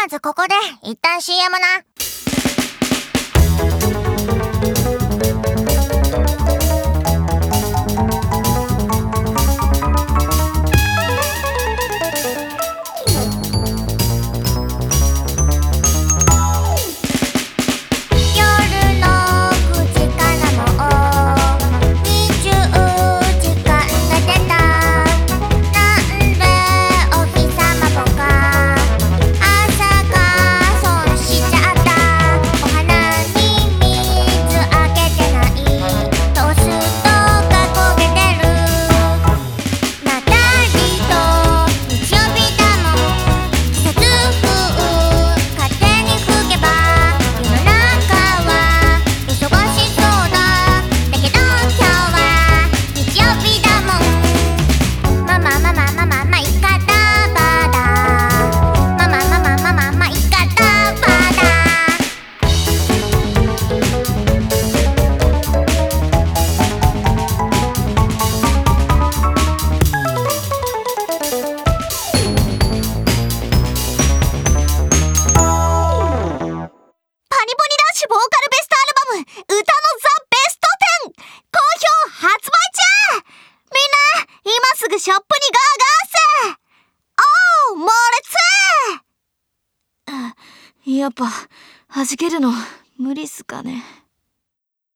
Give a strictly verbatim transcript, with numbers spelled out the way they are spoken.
まずここで一旦 シーエム な。ボーカルベストアルバム歌のザ・ベストテン好評発売中。みんな今すぐショップにゴーゴーせ。おー猛烈。 やっぱ弾けるの無理っすかね。